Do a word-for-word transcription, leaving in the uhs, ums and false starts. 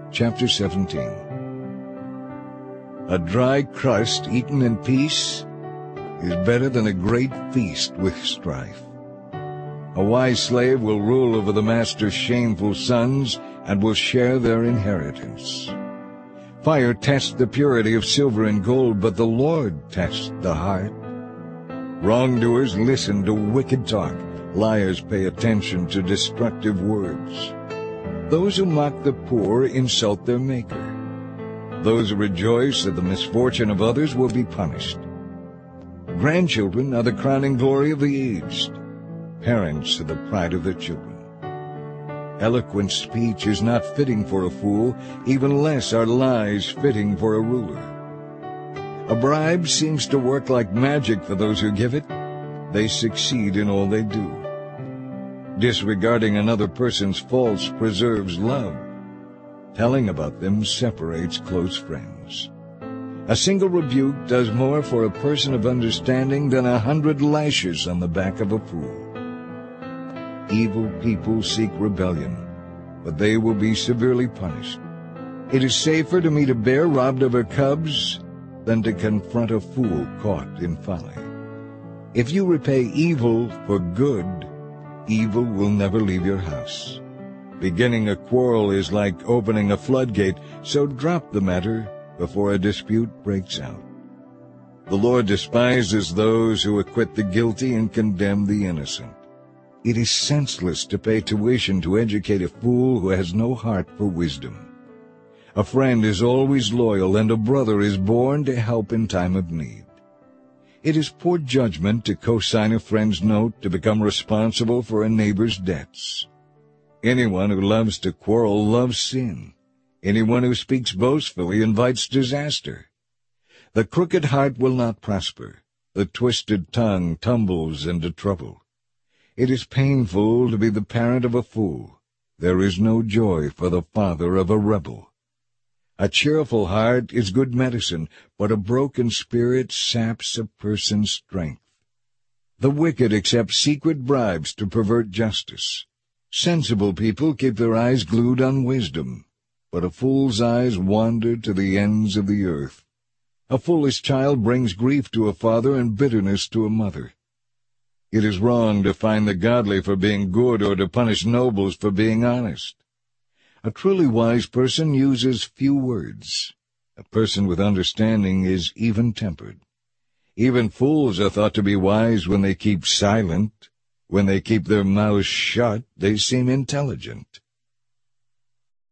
chapter seventeen. A dry crust eaten in peace is better than a great feast with strife. A wise slave will rule over the master's shameful sons and will share their inheritance. Fire tests the purity of silver and gold, but the Lord tests the heart. Wrongdoers listen to wicked talk. Liars pay attention to destructive words. Those who mock the poor insult their Maker. Those who rejoice at the misfortune of others will be punished. Grandchildren are the crowning glory of the aged. Parents are the pride of their children. Eloquent speech is not fitting for a fool, even less are lies fitting for a ruler. A bribe seems to work like magic for those who give it. They succeed in all they do. Disregarding another person's faults preserves love. Telling about them separates close friends. A single rebuke does more for a person of understanding than a hundred lashes on the back of a fool. Evil people seek rebellion, but they will be severely punished. It is safer to meet a bear robbed of her cubs than to confront a fool caught in folly. If you repay evil for good, evil will never leave your house. Beginning a quarrel is like opening a floodgate, so drop the matter before a dispute breaks out. The Lord despises those who acquit the guilty and condemn the innocent. It is senseless to pay tuition to educate a fool who has no heart for wisdom. A friend is always loyal, and a brother is born to help in time of need. It is poor judgment to co-sign a friend's note to become responsible for a neighbor's debts. Anyone who loves to quarrel loves sin. Anyone who speaks boastfully invites disaster. The crooked heart will not prosper. The twisted tongue tumbles into trouble. It is painful to be the parent of a fool. There is no joy for the father of a rebel. A cheerful heart is good medicine, but a broken spirit saps a person's strength. The wicked accept secret bribes to pervert justice. Sensible people keep their eyes glued on wisdom, but a fool's eyes wander to the ends of the earth. A foolish child brings grief to a father and bitterness to a mother. It is wrong to fine the godly for being good or to punish nobles for being honest. A truly wise person uses few words. A person with understanding is even-tempered. Even fools are thought to be wise when they keep silent. When they keep their mouths shut, they seem intelligent.